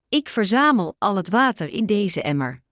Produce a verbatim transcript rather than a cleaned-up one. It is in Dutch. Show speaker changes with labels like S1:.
S1: Ik verzamel al het water in deze emmer.